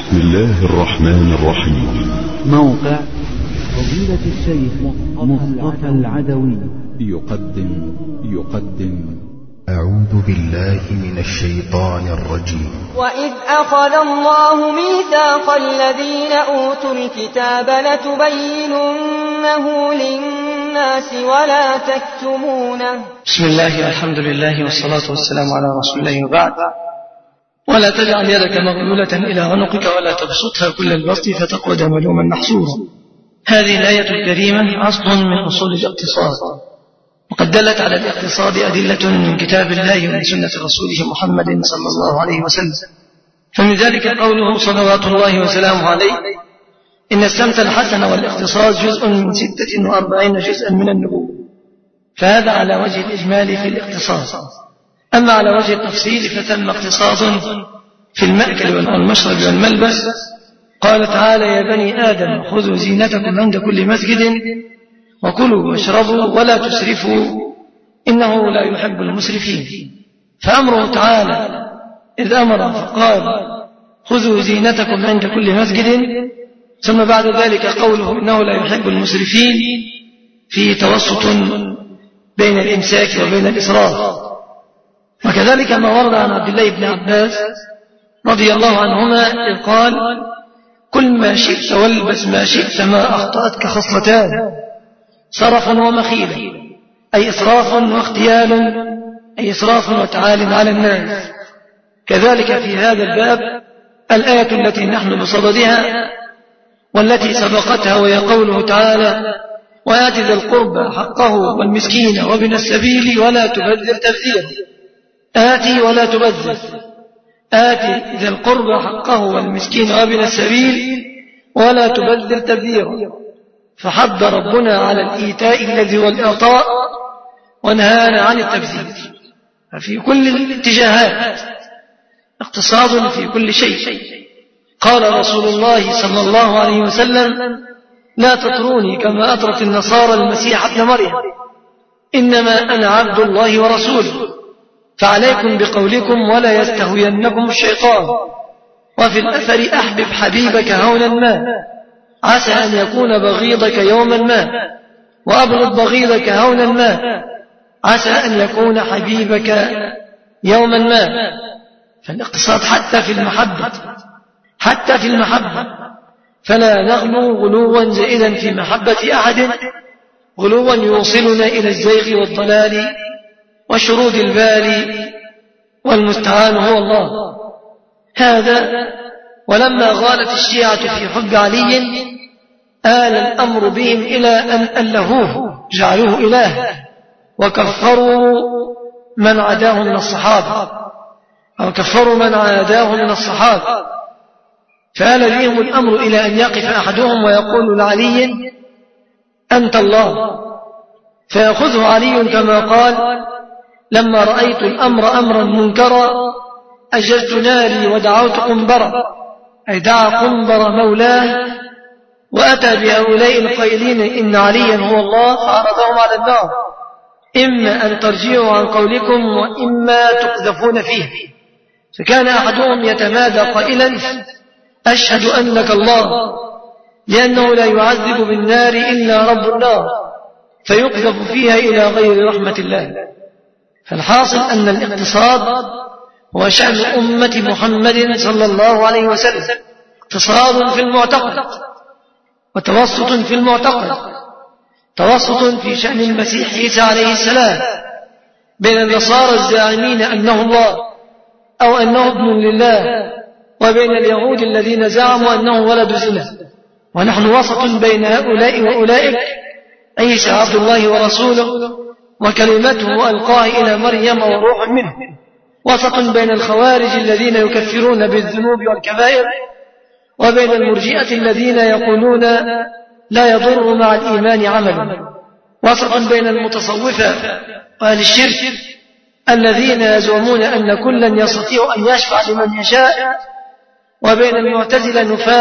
بسم الله الرحمن الرحيم. موقع فضيلة الشيخ مصطفى العدوي يقدم أعوذ بالله من الشيطان الرجيم. وإذ أخذ الله ميثاق الذين أوتوا الكتاب لتبيننه للناس ولا تكتمونه. بسم الله والحمد لله والصلاة والسلام على رسول الله وبعد. ولا تجعل يدك مغلولة إلى عنقك ولا تبسطها كل البسط فتقعد ملوما محسورا. هذه الآية الكريمة أصل من أصول الاقتصاد، وقد دلت على الاقتصاد أدلة من كتاب الله ومن سنة رسوله محمد صلى الله عليه وسلم. فمن ذلك قوله صلوات الله وسلامه عليه: إن السمت الحسن والاقتصاد جزء من 46 جزءا من النبوة. فهذا على وجه الإجمال في الاقتصاد. أما على وجه التفصيل فثم اقتصاد في المأكل والمشرب والملبس. قال تعالى: يا بني آدم خذوا زينتكم عند كل مسجد وكلوا واشربوا ولا تسرفوا إنه لا يحب المسرفين. فأمره تعالى إذ أمر فقال: خذوا زينتكم عند كل مسجد، ثم بعد ذلك قوله إنه لا يحب المسرفين، في توسط بين الإمساك وبين الإسراف. وكذلك ما ورد عن عبد الله بن عباس رضي الله عنهما إذ قال: كل ما شئت والبس ما شئت ما أخطأتك خصلتان: صرف ومخيلة، أي إسراف واختيال، أي إسراف وتعال على الناس. كذلك في هذا الباب الآية التي نحن بصددها والتي سبقتها، وهي قوله تعالى: وآت ذا القربى حقه والمسكين وابن السبيل ولا تبذر تبذيرا. آتي ولا تبذر، آتي ذا القربى حقه والمسكين وابن السبيل ولا تبذر تبذيرا. فحض ربنا على الإيتاء الذي هو الإعطاء، ونهانا عن التبذير. ففي كل الاتجاهات اقتصاد في كل شيء. قال رسول الله صلى الله عليه وسلم: لا تطروني كما أطرت النصارى المسيح ابن مريم، إنما أنا عبد الله ورسوله، فعليكم بقولكم ولا يستهوينكم الشيطان. وفي الأثر: أحبب حبيبك هونا ما عسى أن يكون بغيضك يوما ما، وأبغض بغيضك هونا ما عسى أن يكون حبيبك يوما ما. فالاقتصاد حتى في المحبة، فلا نغلو غلوا زائدا في محبة أحد، غلوا يوصلنا إلى الزيغ والضلال وشرود البال، والمستعان هو الله. هذا ولما غالت الشيعة في حب علي آل الأمر بهم إلى أن ألهوه جعلوه إله، وكفروا من عداه من الصحابة، أو كفروا من عاداه من الصحابة. فآل بهم الأمر إلى أن يقف أحدهم ويقول لعلي: أنت الله، فيأخذه علي كما قال: لما رأيت الأمر أمرا منكرا أجرت ناري ودعوت قنبرا، أي دعا قنبر مولاه وأتى بهؤلاء القائلين إن عليا هو الله، فعرضهم على النار: إما أن ترجعوا عن قولكم وإما تقذفون فيه. فكان أحدهم يتمادى قائلا: أشهد أنك الله، لأنه لا يعذب بالنار إلا رب النار، فيقذف فيها إلى غير رحمة الله. فالحاصل أن الاقتصاد هو شأن أمة محمد صلى الله عليه وسلم، اقتصاد في المعتقد وتوسط في المعتقد، توسط في شأن المسيح عيسى عليه السلام بين النصارى الزاعمين أنه الله أو أنه ابن لله، وبين اليهود الذين زعموا أنه ولد زنا. ونحن وسط بين هؤلاء وأولئك، عيسى عبد الله ورسوله وكلمته ألقاها إلى مريم وروح منه. وسط بين الخوارج الذين يكفرون بالذنوب والكبائر، وبين المرجئة الذين يقولون لا يضر مع الإيمان عمل. وسط بين المتصوفة وأهل الشرك الذين يزعمون أن كلا يستطيع أن يشفع لمن يشاء، وبين المعتزلة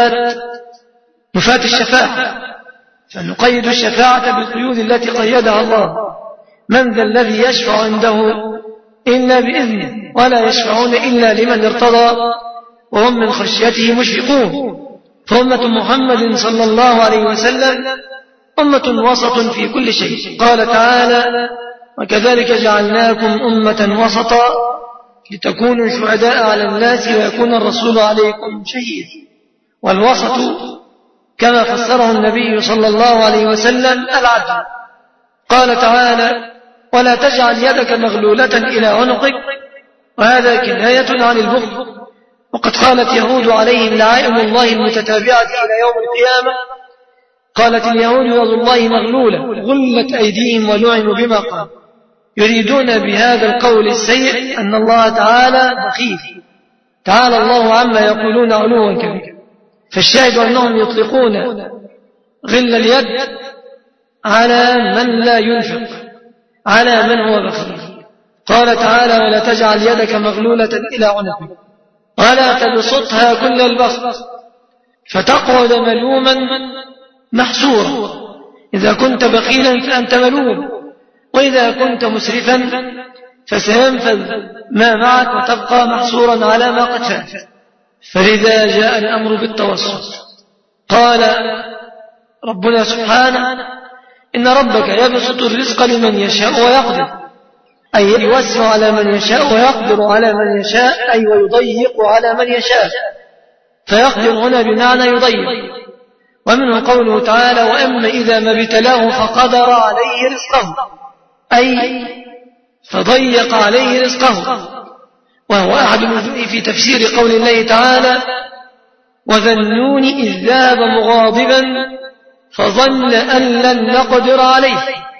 نفاة الشفاعة، فنقيد الشفاعة بالقيود التي قيدها الله: من ذا الذي يشفع عنده إلا بإذنه ولا يشفعون إلا لمن ارتضى وهم من خشيته مشفقون. فأمة محمد صلى الله عليه وسلم أمة وسط في كل شيء. قال تعالى: وكذلك جعلناكم أمة وسطا لتكونوا شهداء على الناس ويكون الرسول عليكم شهيد. والوسط كما فسره النبي صلى الله عليه وسلم العدل. قال تعالى: ولا تجعل يدك مغلولة إلى عنقك، وهذا كناية عن البخل. وقد قالت يهود عليهم لعائم الله المتتابعة إلى يوم القيامة، قالت اليهود يد الله مغلولة غلت أيديهم ولعنوا بما قالوا، يريدون بهذا القول السيء أن الله تعالى بخيل، تعالى الله عما يقولون علوا كبيرا. فالشاهد أنهم يطلقون غل اليد على من لا ينفق، على من هو بخيل. قال تعالى: ولا تجعل يدك مغلولة إلى عنقك ولا تبسطها كل البسط فتقعد ملوما محسورا. إذا كنت بخيلا فأنت ملوم، وإذا كنت مسرفا فسينفذ ما معك وتبقى محسورا على ما قد فات. فلذا جاء الأمر بالتوسط. قال ربنا سبحانه: إن ربك يبسط الرزق لمن يشاء ويقدر، أي يوسع على من يشاء ويقدر على من يشاء، أي ويضيق على من يشاء. فيقدر هنا بمعنى يضيق. ومنه قوله تعالى: وأما إذا ما ابتلاه فقدر عليه رزقه، أي فضيق عليه رزقه. وهو أحد الوجوه في تفسير قول الله تعالى: وذا النون إذ ذهب مغاضبا فظن أن لن نقدر عليه،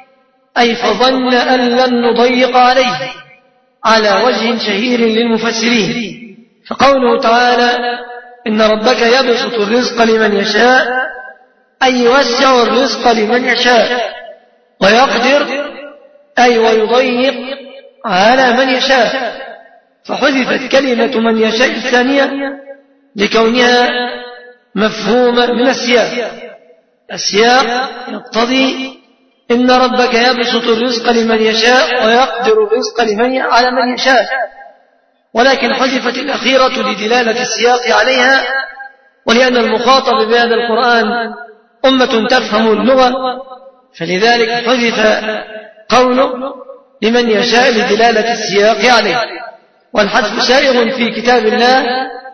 أي فظن أن لن نضيق عليه، على وجه شهير للمفسرين. فقوله تعالى: إن ربك يبسط الرزق لمن يشاء، أي يوسع الرزق لمن يشاء، ويقدر أي ويضيق على من يشاء. فحذفت كلمة من يشاء الثانية لكونها مفهومة من السياق. السياق يقتضي إن ربك يبسط الرزق لمن يشاء ويقدر الرزق على من يشاء، ولكن حذفت الأخيرة لدلالة السياق عليها، ولأن المخاطب بهذا القرآن أمة تفهم اللغة، فلذلك حذف قوله لمن يشاء لدلالة السياق عليه. والحذف سائغ في كتاب الله،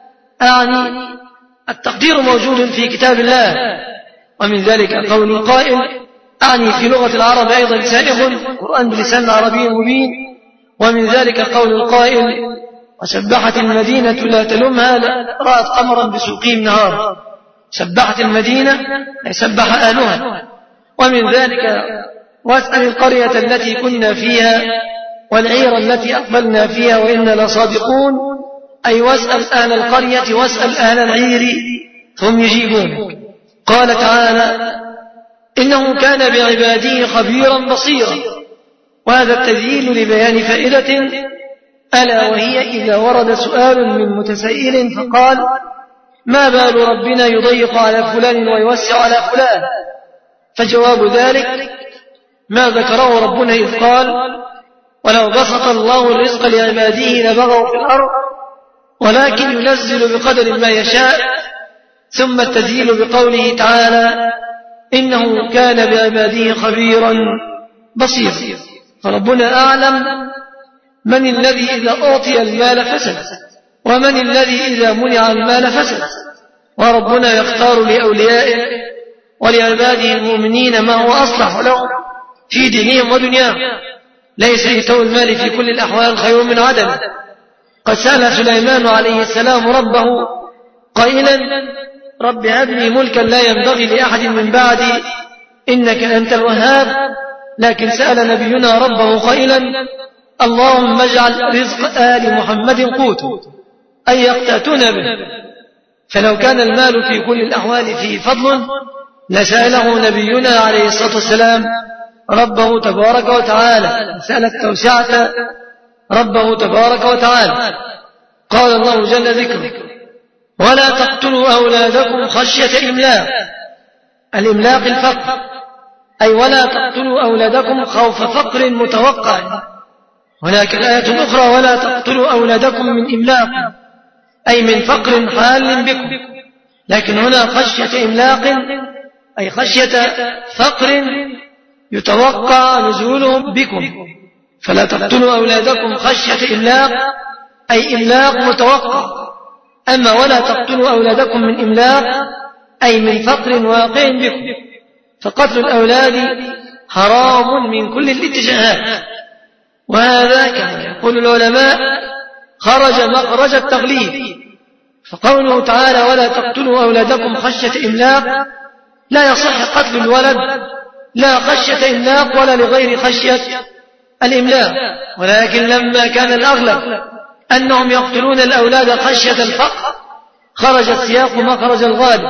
أعني التقدير موجود في كتاب الله. ومن ذلك قول القائل، أعني في لغة العرب أيضا سائغ، القرآن بلسان عربي مبين. ومن ذلك قول القائل: وسبحت المدينة لا تلمها رأت قمرا بسوقهم نهار. سبحت المدينة أي سبح أهلها. ومن ذلك واسأل القرية التي كنا فيها والعير التي أقبلنا فيها وإنا لصادقون، أي واسأل أهل القرية واسأل أهل العير هم يجيبون. قال تعالى: إنه كان بعباده خبيرا بصيرا. وهذا التذييل لبيان فائدة، ألا وهي إذا ورد سؤال من متسائل فقال: ما بال ربنا يضيق على فلان ويوسع على فلان؟ فجواب ذلك ما ذكره ربنا إذ قال: ولو بسط الله الرزق لعباده لبغوا في الأرض ولكن ينزل بقدر ما يشاء. ثم التذييل بقوله تعالى: إنه كان بعباده خبيرا بصيرا. فربنا أعلم من الذي إذا أعطي المال فسد، ومن الذي إذا منع المال فسد. وربنا يختار لأوليائه ولعباده المؤمنين ما هو أصلح لهم في دينهم ودنياهم. ليس إيتاء المال في كل الأحوال خير من عدمه. قد سأل سليمان عليه السلام ربه قائلا: رب هب لي ملكا لا ينبغي لأحد من بعدي إنك أنت الوهاب. لكن سأل نبينا ربه قائلا: اللهم اجعل رزق آل محمد قوت، أي يقتاتون به. فلو كان المال في كل الأحوال فيه فضل لسأله نبينا عليه الصلاة والسلام ربه تبارك وتعالى، سأل التوسعة ربه تبارك وتعالى. قال الله جل ذكره: ولا تقتلوا أولادكم خشية إملاق. الإملاق الفقر، أي ولا تقتلوا أولادكم خوف فقر متوقع. هناك الآية الأخرى: ولا تقتلوا أولادكم من إملاق، أي من فقر حال بكم، لكن هنا خشية إملاق أي خشية فقر يتوقع نزوله بكم. فلا تقتلوا أولادكم خشية إملاق أي إملاق متوقع. أما ولا تقتلوا أولادكم من إملاق أي من فقر واقع بكم، فقتل الأولاد حرام من كل الاتجاهات. وهذا كما يقول العلماء خرج مخرج التغليب. فقوله تعالى ولا تقتلوا أولادكم خشية إملاق لا يصح قتل الولد لا خشية إملاق ولا لغير خشية الإملاق، ولكن لما كان الأغلب أنهم يقتلون الأولاد خشية الفقر خرج السياق مخرج الغالب،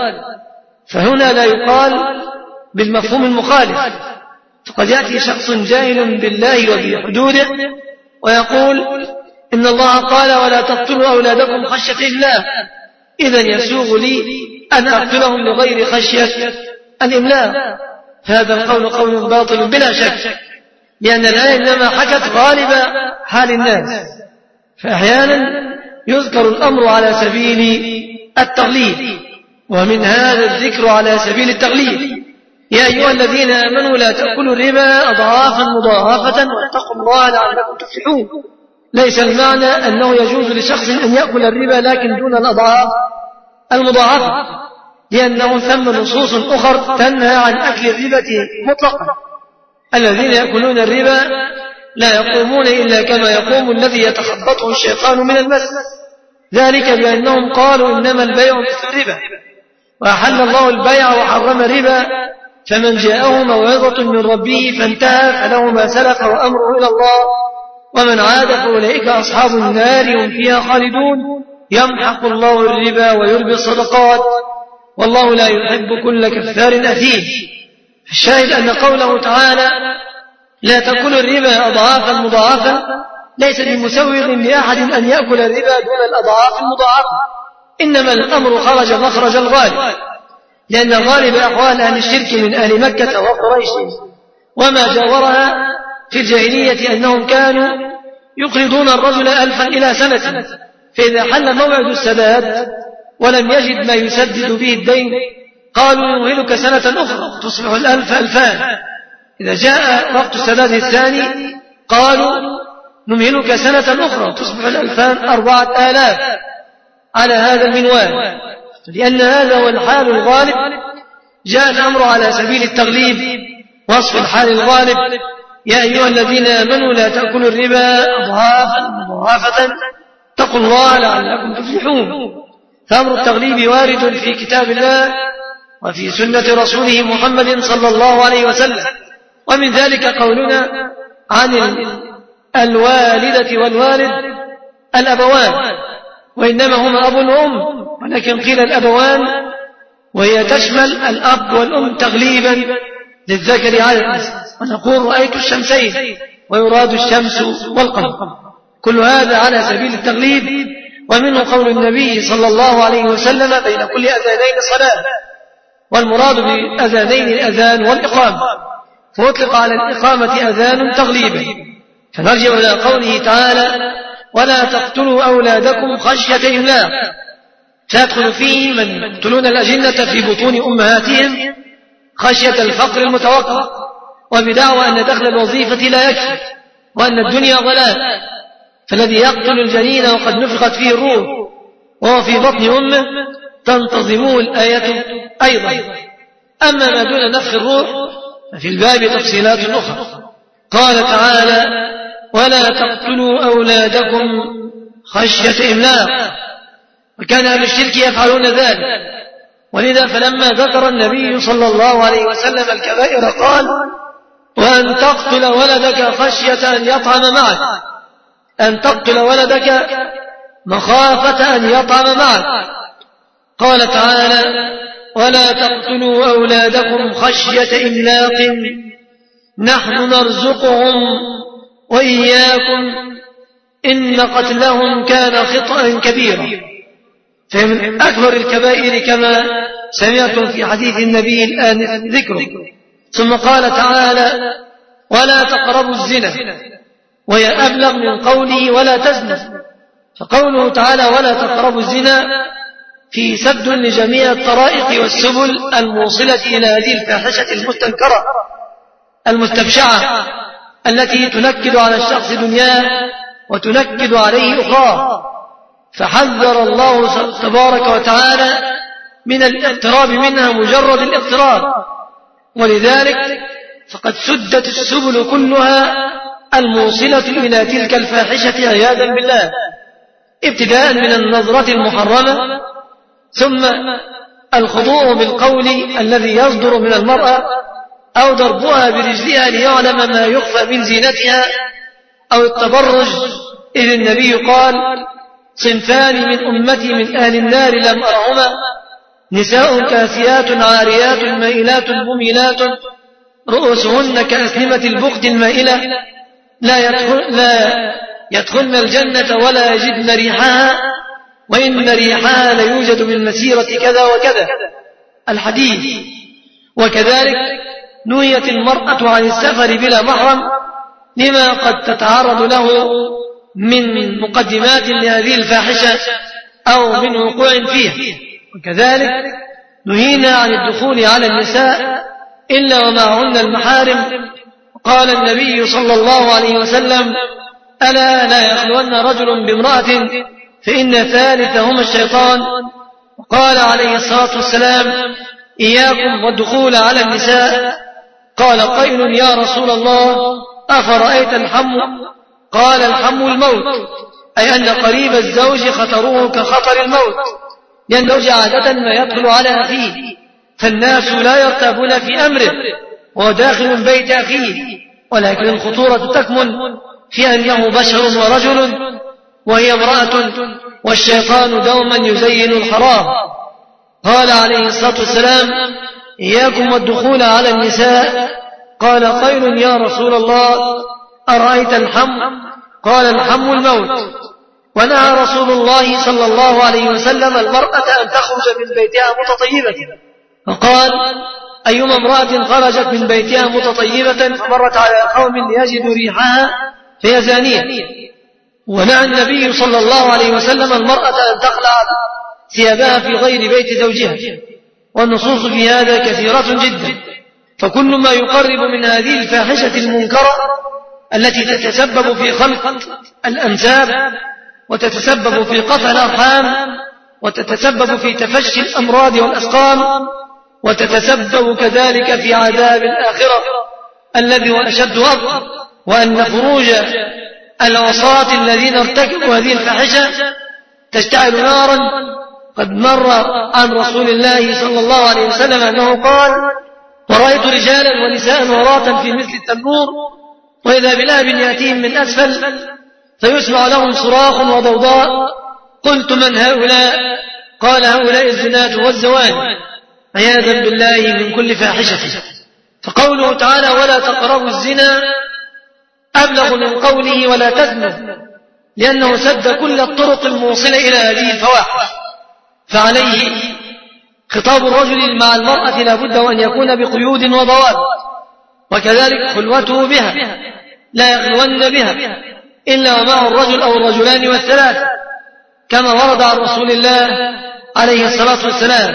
فهنا لا يقال بالمفهوم المخالف. فقد يأتي شخص جاهل بالله وبحدوده ويقول إن الله قال ولا تقتلوا أولادكم خشية إملاق، إذن يسوغ لي أن أقتلهم لغير خشية الإملاق. هذا القول قول باطل بلا شك، لأن الآية إنما حكت غالب حال الناس، فأحيانا يذكر الأمر على سبيل التغليب، ومن هذا الذكر على سبيل التغليب يا أيها الذين آمنوا لا تأكلوا الربا أضعافا مضاعفة واتقوا الله لعلكم تفلحون. ليس المعنى أنه يجوز لشخص أن يأكل الربا لكن دون الأضعاف المضاعفة، لأنه ثم نصوص أخرى تنهى عن أكل الربا مطلقا. الذين يأكلون الربا لا يقومون إلا كما يقوم الذي يتخبطه الشيطان من المس، ذلك بأنهم قالوا إنما البيع مثل الربا، وأحل الله البيع وحرم الربا، فمن جاءه موعظة من ربه فانتهى فله ما سلف وأمره إلى الله ومن عاد فأولئك أصحاب النار هم فيها خالدون يمحق الله الربا ويربي الصدقات والله لا يحب كل كفار أثيم. الشاهد أن قوله تعالى لا تأكلوا الربا أضعافا مضاعفة ليس بمسوغ لأحد أن يأكل الربا دون الأضعاف المضاعفة، إنما الأمر خرج مخرج الغالب، لأن غالب أحوال أهل الشرك من أهل مكة وقريش وما جاورها في الجاهلية أنهم كانوا يقرضون الرجل 1000 إلى سنة، فإذا حل موعد السداد ولم يجد ما يسدد به الدين قالوا نمهلك سنة أخرى تصبح 1000 2000. إذا جاء وقت السداد الثاني قالوا نمهلك سنة أخرى تصبح 2000 4000 على هذا المنوال. لأن هذا هو الحال الغالب جاء الأمر على سبيل التغليب وصف الحال الغالب يا أيها الذين آمنوا لا تأكلوا الربا أضعافا مضاعفة اتقوا الله لعلكم تفلحون. فأمر التغليب وارد في كتاب الله وفي سنة رسوله محمد صلى الله عليه وسلم. ومن ذلك قولنا عن الوالدة والوالد الأبوان، وإنما هما أب وأم، ولكن قيل الأبوان وهي تشمل الأب والأم تغليبا للذكر على الأنثى، ونقول رأيت الشمسين ويراد الشمس والقمر، كل هذا على سبيل التغليب. ومنه قول النبي صلى الله عليه وسلم بين كل أذانين صلاة، والمراد بأذانين الأذان والإقامة، فأطلق على الإقامة أذان تغليبا. فنرجع إلى قوله تعالى ولا تقتلوا أولادكم خشية إملاق، فيدخل فيه من يقتلون الأجنة في بطون أمهاتهم خشية الفقر المتوقع، وبدعوى أن دخل الوظيفة لا يكفي وأن الدنيا ضلال، فالذي يقتل الجنين وقد نفخت فيه الروح وهو في بطن أمه تنتظمه الآية أيضا. أما ما دون نفخ الروح ففي الباب تفصيلات أخرى. قال تعالى ولا تقتلوا أولادكم خشية إملاق، وكان أهل الشرك يفعلون ذلك، ولذا فلما ذكر النبي صلى الله عليه وسلم الكبائر قال وأن تقتل ولدك خشية أن يطعم معك، أن تقتل ولدك مخافة أن يطعم معك. قال تعالى ولا تقتلوا أولادكم خشية إملاق نحن نرزقهم وإياكم إن قتلهم كان خطأ كبيرا. فمن أكبر الكبائر كما سمعتم في حديث النبي الآن ذكره. ثم قال تعالى ولا تقربوا الزنا، وهي أبلغ من قوله ولا تزنوا، فقوله تعالى ولا تقربوا الزنا في سد لجميع الطرائق والسبل الموصلة إلى هذه الفاحشة المستنكرة المستبشعة التي تنكد على الشخص دنياه وتنكد عليه أخرى. فحذر الله تبارك وتعالى من الاقتراب منها مجرد الاقتراب، ولذلك فقد سدت السبل كلها الموصلة إلى تلك الفاحشة عياذا بالله، ابتداء من النظرة المحرمة، ثم الخضوع بالقول الذي يصدر من المرأة، أو ضربها برجلها ليعلم ما يخفى من زينتها، أو التبرج، إذ النبي قال صنفان من أمتي من أهل النار لم أرهما نساء كاسيات عاريات مائلات مميلات رؤوسهن كأسنمة البخت المائلة لا يدخلن الجنة ولا يجدن ريحها وإن ريحها ليوجد من مسيرة كذا وكذا الحديث. وكذلك نهيت المرأة عن السفر بلا محرم لما قد تتعرض له من مقدمات لهذه الفاحشة أو من وقوع فيها. وكذلك نهينا عن الدخول على النساء إلا ومعهن المحارم. قال النبي صلى الله عليه وسلم ألا لا يخلون رجل بامرأة فإن ثالثهما الشيطان. وقال عليه الصلاة والسلام إياكم والدخول على النساء. قال قائل يا رسول الله أفرأيت الحم؟ قال الحم الموت، أي أن قريب الزوج خطره كخطر الموت، لأن الزوج عادة ما يدخل على أخيه، فالناس لا يرتابون في أمره وهو داخل بيت أخيه، ولكن الخطورة تكمن في أنه بشر ورجل وهي امرأة، والشيطان دوما يزين الحرام. قال عليه الصلاة والسلام إياكم والدخول على النساء. قال قائل يا رسول الله أرأيت الحم؟ قال الحم الموت. ونهى رسول الله صلى الله عليه وسلم المرأة أن تخرج من بيتها متطيبة، فقال أيما امرأة خرجت من بيتها متطيبة فمرت على قوم ليجدوا ريحها فهي زانية. ونهى النبي صلى الله عليه وسلم المرأة أن تخلع ثيابها في غير بيت زوجها، والنصوص في هذا كثيرة جدا. فكل ما يقرب من هذه الفاحشة المنكرة التي تتسبب في خلق الأنساب وتتسبب في قطع الأرحام وتتسبب في تفشي الأمراض والأسقام وتتسبب كذلك في عذاب الآخرة الذي هو أشد وأبقى، وأن فروج العصاة الذين ارتكبوا هذه الفاحشة تشتعل نارا. قد مر عن رسول الله صلى الله عليه وسلم أنه قال ورأيت رجالا ونساء وراة في مثل التنور وإذا بلهب يأتيهم من أسفل فيسمع لهم صراخ وضوضاء. قلت من هؤلاء؟ قال هؤلاء الزناة والزواني عياذا بالله من كل فاحشة. فقوله تعالى ولا تقربوا الزنا أبلغ من قوله ولا تزنوا، لأنه سد كل الطرق الموصلة إلى هذه الفواحش. فعليه خطاب الرجل مع المرأة لا بد أن يكون بقيود وضوابط، وكذلك خلوته بها لا يخلون بها إلا ومعه الرجل أو الرجلان والثلاثة، كما ورد عن رسول الله عليه الصلاة والسلام.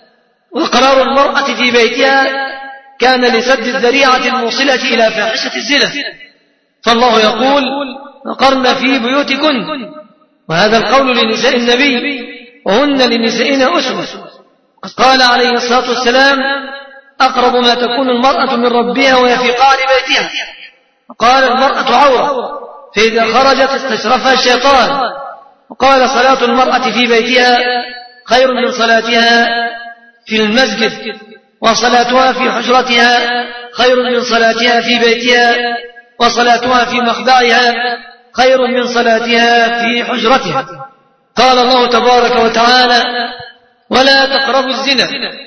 وقرار المرأة في بيتها كان لسد الذريعة الموصلة إلى فاحشة الزنا، فالله يقول وقرن في بيوتكن، وهذا القول لنساء النبي وهن لنسائنا أسوة. قال عليه الصلاة والسلام أقرب ما تكون المرأة من ربها وهي في قعر بيتها. قال المرأة عورة، فإذا خرجت استشرفها الشيطان. وقال صلاة المرأة في بيتها خير من صلاتها في المسجد، وصلاتها في حجرتها خير من صلاتها في بيتها، وصلاتها في مخدعها خير من صلاتها في حجرتها. قال الله تبارك وتعالى ولا تقربوا الزنا.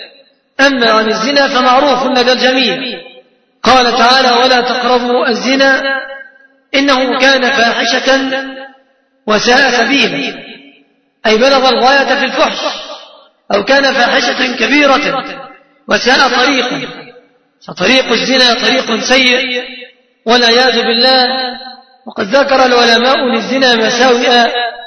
أما عن الزنا فمعروف لدى الجميع. قال تعالى ولا تقربوا الزنا إنه كان فاحشة وساء سبيلا، أي بلغ الغاية في الفحش، أو كان فاحشة كبيرة وساء طريقا. فطريق الزنا طريق سيء والعياذ بالله. وقد ذكر العلماء للزنا مساوئ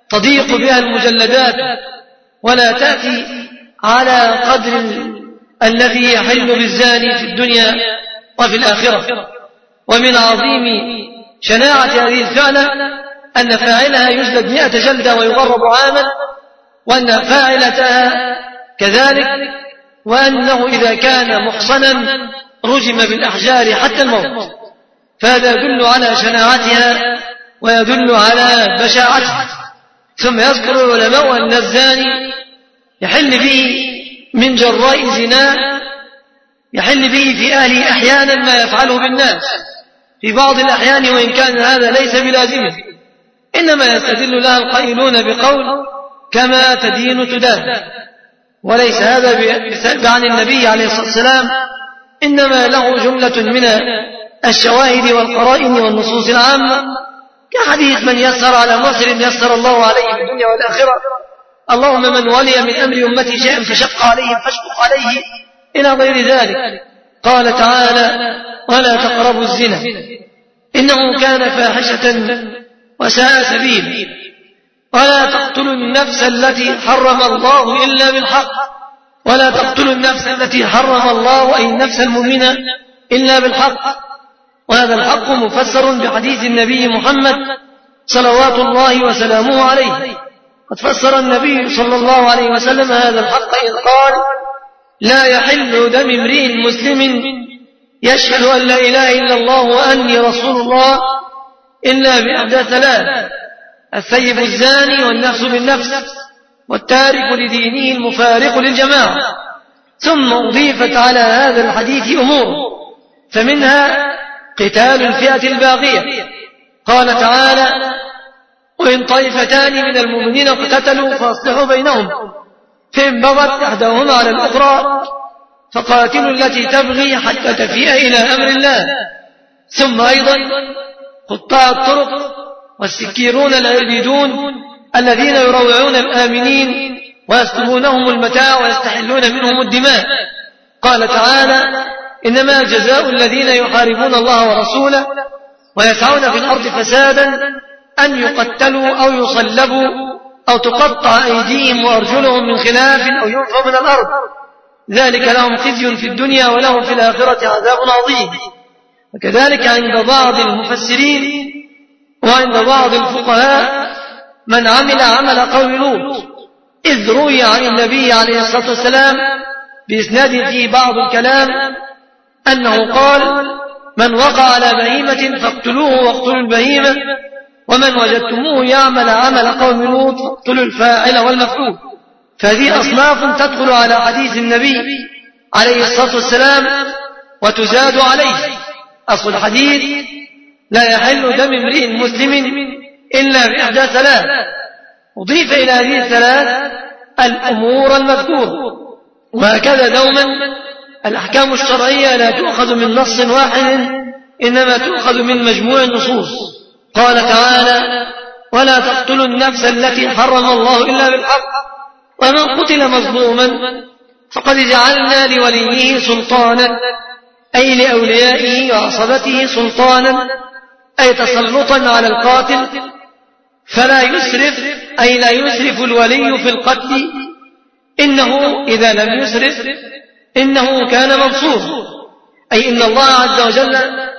تضيق بها المجلدات ولا تأتي على قدر الذي يحل بالزاني في الدنيا وفي الآخرة. ومن عظيم شناعة هذه الفعلة أن فاعلها يجلد 100 جلدة ويغرب عاما، وأن فاعلتها كذلك، وأنه إذا كان محصنا رجم بالأحجار حتى الموت. فهذا يدل على شناعتها ويدل على بشاعتها. ثم يذكر العلماء أن الزاني يحل به من جراء زنا، يحل به في أهله أحيانا ما يفعله بالناس في بعض الأحيان، وإن كان هذا ليس بلازمه، إنما يستدل لها القائلون بقول كما تدين تدان، وليس هذا عن النبي عليه الصلاة والسلام، إنما له جملة من الشواهد والقرائن والنصوص العامة، كحديث من يسر على معسر يسر الله عليه في الدنيا والآخرة، اللهم من ولي من أمر أمتي شيئا فشق عليه فاشفق عليه، إلى غير ذلك. قال تعالى ولا تقربوا الزنا إنه كان فاحشة وساء سبيل، ولا تقتلوا النفس التي حرم الله إلا بالحق، ولا تقتلوا النفس التي حرم الله أي النفس المؤمنة إلا بالحق. وهذا الحق مفسر بحديث النبي محمد صلوات الله وسلامه عليه. قد فسر النبي صلى الله عليه وسلم هذا الحق إذ قال لا يحل دم امرئ مسلم يشهد أن لا إله إلا الله وأني رسول الله إلا بإحدى ثلاث: الثيب الزاني والنفس بالنفس والتارك لدينه المفارق للجماعة. ثم أضيفت على هذا الحديث أمور، فمنها قتال الفئة الباغية. قال تعالى وإن طائفتان من المؤمنين اقتتلوا فاصلحوا بينهم، فإن بغت إحداهما على الأخرى فقاتلوا التي تبغي حتى تفيء إلى أمر الله. ثم أيضا قطاع الطرق والسكيرون العربيدون الذين يروعون الآمنين ويسلبونهم المتاع ويستحلون منهم الدماء. قال تعالى إنما جزاء الذين يحاربون الله ورسوله ويسعون في الأرض فسادا أن يقتلوا أو يصلبوا أو تقطع أيديهم وأرجلهم من خلاف أو ينفوا من الأرض، ذلك لهم خزي في الدنيا ولهم في الآخرة عذاب عظيم. وكذلك عند بعض المفسرين وعند بعض الفقهاء من عمل عمل قوم لوط، إذ روي عن النبي عليه الصلاة والسلام بإسناد فيه بعض الكلام أنه قال من وقع على بهيمة فاقتلوه واقتلوا البهيمة، ومن وجدتموه يعمل عمل قوم لوط فاقتلوا الفاعل والمفعول. فهذه أصناف تدخل على حديث النبي عليه الصلاة والسلام وتزاد عليه. أصل الحديث لا يحل دم امرئ مسلم إلا بإحدى ثلاث، أضيف إلى هذه الثلاث الأمور المذكورة. وهكذا دوما الأحكام الشرعية لا تؤخذ من نص واحد، إنما تؤخذ من مجموع النصوص. قال تعالى ولا تقتلوا النفس التي حرم الله إلا بالحق، ومن قتل مظلوما فقد جعلنا لوليه سلطانا أي لأوليائه وعصبته سلطانا أي تسلطا على القاتل، فلا يسرف أي لا يسرف الولي في القتل، إنه إذا لم يسرف إنه كان منصور، أي إن الله عز وجل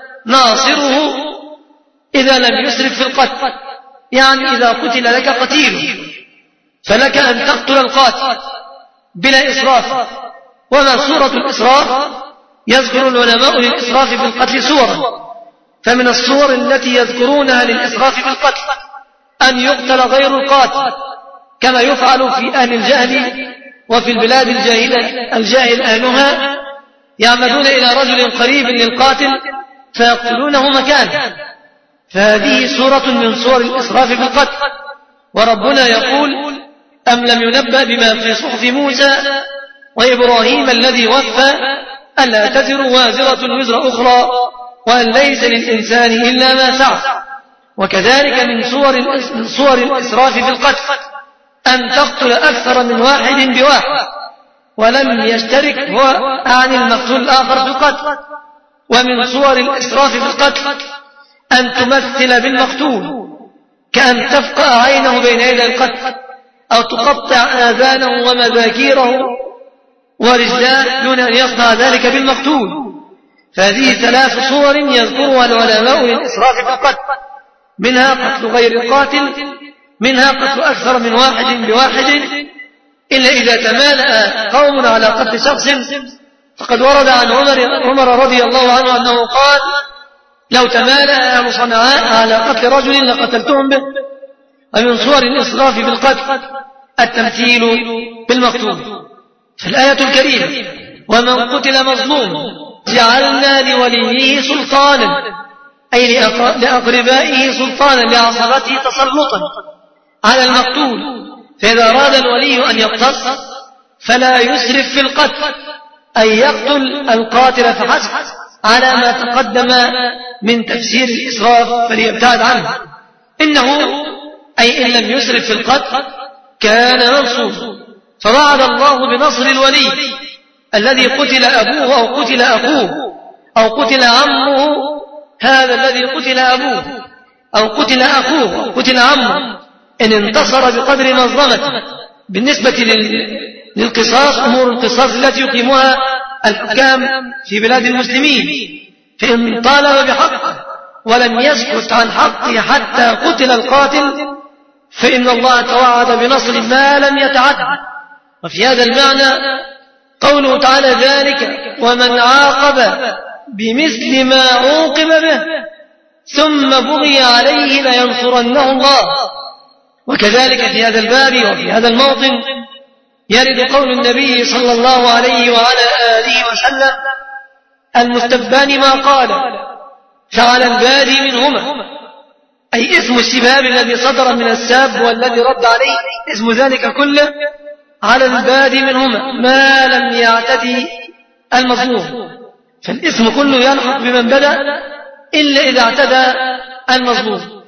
ناصره إذا لم يسرف في القتل. يعني إذا قتل لك قتيل فلك أن تقتل القاتل بلا إسراف. وما صورة الإسراف؟ يذكر العلماء للإسراف في القتل صورا، فمن الصور التي يذكرونها للإسراف في القتل أن يقتل غير القاتل، كما يفعل في أهل الجهل وفي البلاد الجاهل أهلها، يعمدون إلى رجل قريب للقاتل فيقتلونه مكانه. فهذه صورة من صور الإسراف في القتل. وربنا يقول أم لم ينبأ بما في صحف موسى وإبراهيم الذي وفى ألا تزر وازرة وزر أخرى وأن ليس للإنسان إلا ما سعى. وكذلك من صور الإسراف في القتل أن تقتل أكثر من واحد بواحد ولم يشترك هو عن المقتول الآخر في القتل. ومن صور الإسراف في القتل أن تمثل بالمقتول كأن تفقأ عينه بين يدي القتل أو تقطع آذانه ومذاكيره ورجلاه دون أن يصنع ذلك بالمقتول. فهذه 3 صور يذكرها العلماء للإسراف في القتل، منها قتل غير القاتل، منها قتل أكثر من واحد بواحد، إلا إذا تمالأ قوم على قتل شخص. فقد ورد عن عمر رضي الله عنه أنه قال: لو تمالأ أهل صنعاء على قتل رجل لقتلتهم به. ومن صور الإسراف بالقتل التمثيل بالمقتول. فالآية الكريمة: ومن قتل مظلوم جعلنا لوليه سلطانا، أي لأقربائه سلطانا، لعصبته تسلطا على المقتول. فإذا أراد الولي أن يقتص فلا يسرف في القتل، أي يقتل القاتل فحسب، على ما تقدم من تفسير الإسراف فليبتعد عنه. إنه أي إن لم يسرف في القتل كان منصور. فوعد الله بنصر الولي الذي قتل أبوه أو قتل أخوه أو قتل عمه، هذا الذي قتل أبوه أو قتل أخوه أو قتل عمه، إن انتصر بقدر مظلمته. بالنسبة للقصاص، أمور القصاص التي يقيمها الحكام في بلاد المسلمين، فإن طالب بحقه ولم يسكت عن حقه حتى قتل القاتل فإن الله توعد بنصر ما لم يتعد. وفي هذا المعنى قوله تعالى: ذلك ومن عاقب بمثل ما عوقب به ثم بغي عليه لينصرنه الله. وكذلك في هذا الباب وفي هذا الموطن يرد قول النبي صلى الله عليه وعلى آله وسلم: المستبان ما قال فعلى البادي منهما، أي اسم السباب الذي صدر من الساب والذي رد عليه، اسم ذلك كله على البادي منهما ما لم يعتدي المظلوم. فالاسم كله يلحق بمن بدأ إلا إذا اعتدى المظلوم.